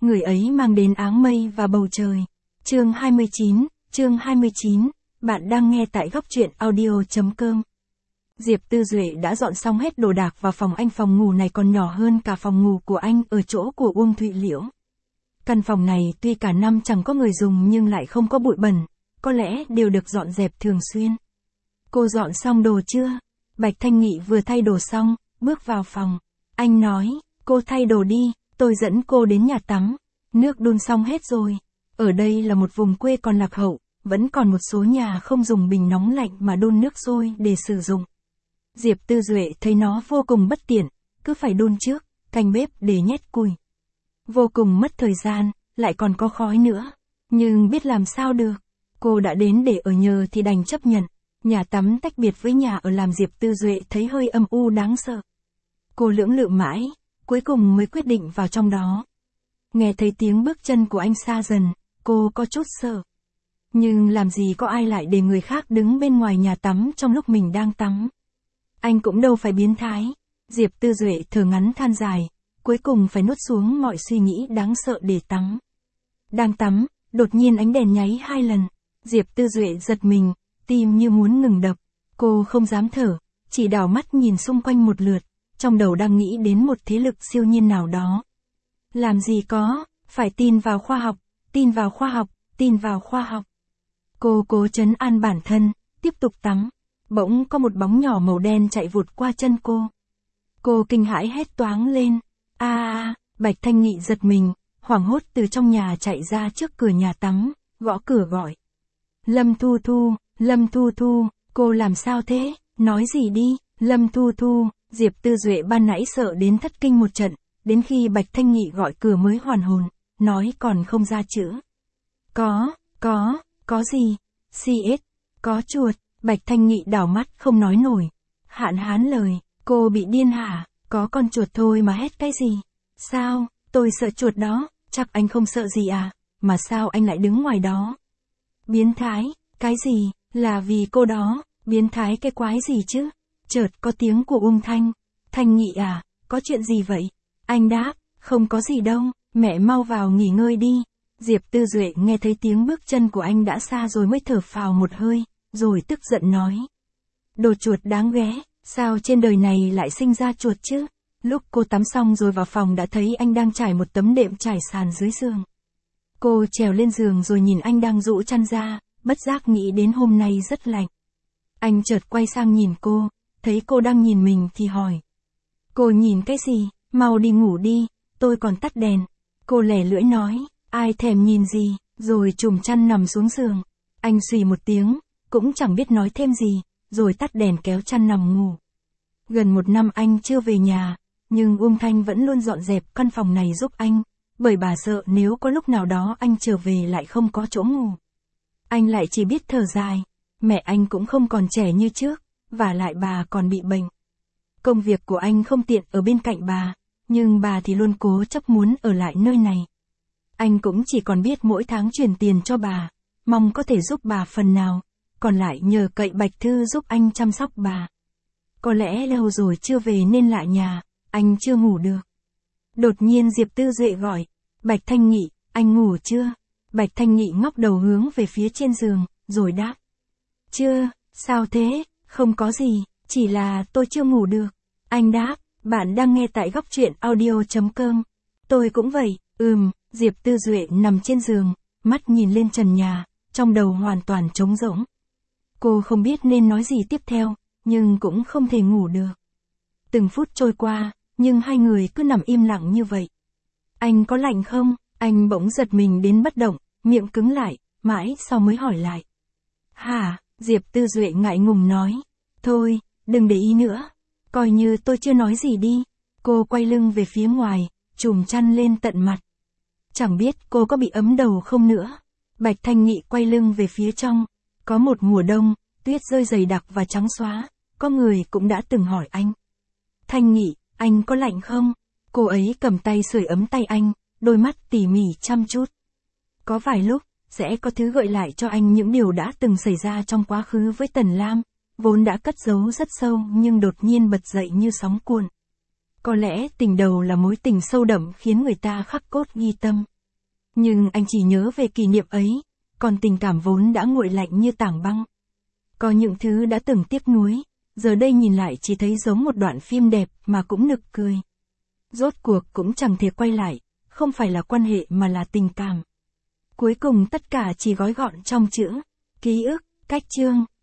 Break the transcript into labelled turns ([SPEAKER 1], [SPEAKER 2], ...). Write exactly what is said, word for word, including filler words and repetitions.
[SPEAKER 1] người ấy mang đến áng mây và bầu trời. Chương hai mươi chín, chương hai mươi chín, bạn đang nghe tại góc truyện audio chấm com. Diệp Tư Duệ đã dọn xong hết đồ đạc vào phòng anh, phòng ngủ này còn nhỏ hơn cả phòng ngủ của anh ở chỗ của Uông Thụy Liễu. Căn phòng này tuy cả năm chẳng có người dùng nhưng lại không có bụi bẩn, có lẽ đều được dọn dẹp thường xuyên. Cô dọn xong đồ chưa? Bạch Thanh Nghị vừa thay đồ xong, bước vào phòng. Anh nói, cô thay đồ đi, tôi dẫn cô đến nhà tắm. Nước đun xong hết rồi. Ở đây là một vùng quê còn lạc hậu, vẫn còn một số nhà không dùng bình nóng lạnh mà đun nước sôi để sử dụng. Diệp Tư Duệ thấy nó vô cùng bất tiện, cứ phải đun trước, canh bếp để nhét củi. Vô cùng mất thời gian, lại còn có khói nữa. Nhưng biết làm sao được, cô đã đến để ở nhờ thì đành chấp nhận. Nhà tắm tách biệt với nhà ở làm Diệp Tư Duệ thấy hơi âm u đáng sợ. Cô lưỡng lự mãi, cuối cùng mới quyết định vào trong đó. Nghe thấy tiếng bước chân của anh xa dần, cô có chút sợ. Nhưng làm gì có ai lại để người khác đứng bên ngoài nhà tắm trong lúc mình đang tắm. Anh cũng đâu phải biến thái. Diệp Tư Duệ thở ngắn than dài, cuối cùng phải nuốt xuống mọi suy nghĩ đáng sợ để tắm. Đang tắm, đột nhiên ánh đèn nháy hai lần. Diệp Tư Duệ giật mình, tim như muốn ngừng đập. Cô không dám thở, chỉ đảo mắt nhìn xung quanh một lượt, trong đầu đang nghĩ đến một thế lực siêu nhiên nào đó. Làm gì có, phải tin vào khoa học, tin vào khoa học, tin vào khoa học. Cô cố trấn an bản thân, tiếp tục tắm. Bỗng có một bóng nhỏ màu đen chạy vụt qua chân cô. Cô kinh hãi hét toáng lên. A a, Bạch Thanh Nghị giật mình, hoảng hốt từ trong nhà chạy ra trước cửa nhà tắm, gõ cửa gọi. Lâm Thu Thu, Lâm Thu Thu, cô làm sao thế, nói gì đi, Lâm Thu Thu. Diệp Tư Duệ ban nãy sợ đến thất kinh một trận, đến khi Bạch Thanh Nghị gọi cửa mới hoàn hồn, nói còn không ra chữ. Có, có, có gì? xê ét, có chuột. Bạch Thanh Nghị đảo mắt không nói nổi. Hạn hán lời, cô bị điên hả? Có con chuột thôi mà hét cái gì? Sao, tôi sợ chuột đó, chắc anh không sợ gì à? Mà sao anh lại đứng ngoài đó? Biến thái, cái gì, là vì cô đó, biến thái cái quái gì chứ? Chợt có tiếng của Uông Thanh. Thanh Nghị à, có chuyện gì vậy? Anh đáp, không có gì đâu, mẹ mau vào nghỉ ngơi đi. Diệp Tư Duệ nghe thấy tiếng bước chân của anh đã xa rồi mới thở phào một hơi, rồi tức giận nói. Đồ chuột đáng ghé, sao trên đời này lại sinh ra chuột chứ? Lúc cô tắm xong rồi vào phòng đã thấy anh đang trải một tấm đệm trải sàn dưới giường. Cô trèo lên giường rồi nhìn anh đang rũ chăn ra, bất giác nghĩ đến hôm nay rất lạnh. Anh chợt quay sang nhìn cô, thấy cô đang nhìn mình thì hỏi. Cô nhìn cái gì, mau đi ngủ đi, tôi còn tắt đèn. Cô lẻ lưỡi nói, ai thèm nhìn gì, rồi trùm chăn nằm xuống giường. Anh xùy một tiếng, cũng chẳng biết nói thêm gì, rồi tắt đèn kéo chăn nằm ngủ. Gần một năm anh chưa về nhà, nhưng Uông Thanh vẫn luôn dọn dẹp căn phòng này giúp anh, bởi bà sợ nếu có lúc nào đó anh trở về lại không có chỗ ngủ. Anh lại chỉ biết thở dài, mẹ anh cũng không còn trẻ như trước, và lại bà còn bị bệnh. Công việc của anh không tiện ở bên cạnh bà, nhưng bà thì luôn cố chấp muốn ở lại nơi này. Anh cũng chỉ còn biết mỗi tháng chuyển tiền cho bà, mong có thể giúp bà phần nào, còn lại nhờ cậy Bạch Thư giúp anh chăm sóc bà. Có lẽ lâu rồi chưa về nên lại nhà, anh chưa ngủ được. Đột nhiên Diệp Tư Duệ gọi, Bạch Thanh Nghị, anh ngủ chưa? Bạch Thanh Nghị ngóc đầu hướng về phía trên giường, rồi đáp. Chưa, sao thế, không có gì, chỉ là tôi chưa ngủ được. Anh đáp, bạn đang nghe tại góc truyện audio chấm com. Tôi cũng vậy, ừm, Diệp Tư Duệ nằm trên giường, mắt nhìn lên trần nhà, trong đầu hoàn toàn trống rỗng. Cô không biết nên nói gì tiếp theo, nhưng cũng không thể ngủ được. Từng phút trôi qua, nhưng hai người cứ nằm im lặng như vậy. Anh có lạnh không? Anh bỗng giật mình đến bất động, miệng cứng lại, mãi sau mới hỏi lại. Hả? Diệp Tư Duệ ngại ngùng nói. Thôi, đừng để ý nữa. Coi như tôi chưa nói gì đi. Cô quay lưng về phía ngoài, trùm chăn lên tận mặt. Chẳng biết cô có bị ấm đầu không nữa. Bạch Thanh Nghị quay lưng về phía trong. Có một mùa đông, tuyết rơi dày đặc và trắng xóa. Có người cũng đã từng hỏi anh. Thanh Nghị, anh có lạnh không? Cô ấy cầm tay sưởi ấm tay anh, đôi mắt tỉ mỉ chăm chút. Có vài lúc, sẽ có thứ gợi lại cho anh những điều đã từng xảy ra trong quá khứ với Tần Lam, vốn đã cất giấu rất sâu nhưng đột nhiên bật dậy như sóng cuồn. Có lẽ tình đầu là mối tình sâu đậm khiến người ta khắc cốt ghi tâm. Nhưng anh chỉ nhớ về kỷ niệm ấy, còn tình cảm vốn đã nguội lạnh như tảng băng. Có những thứ đã từng tiếc nuối, giờ đây nhìn lại chỉ thấy giống một đoạn phim đẹp mà cũng nực cười. Rốt cuộc cũng chẳng thể quay lại, không phải là quan hệ mà là tình cảm. Cuối cùng tất cả chỉ gói gọn trong chữ, ký ức, cách chương.